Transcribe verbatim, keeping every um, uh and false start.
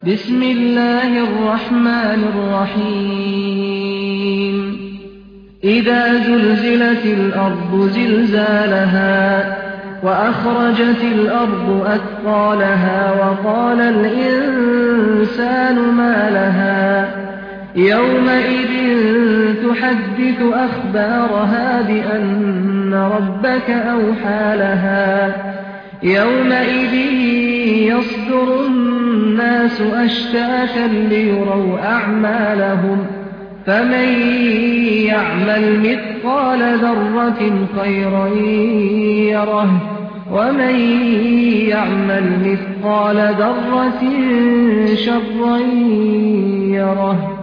بسم الله الرحمن الرحيم إذا زلزلت الأرض زلزالها وأخرجت الأرض أثقالها وقال الإنسان ما لها يومئذ تحدث أخبارها بأن ربك أوحى لها يومئذ يصدر الناس أشتاتا ليروا أعمالهم فمن يعمل مثقال ذرة خيرا يره ومن يعمل مثقال ذرة شرا يره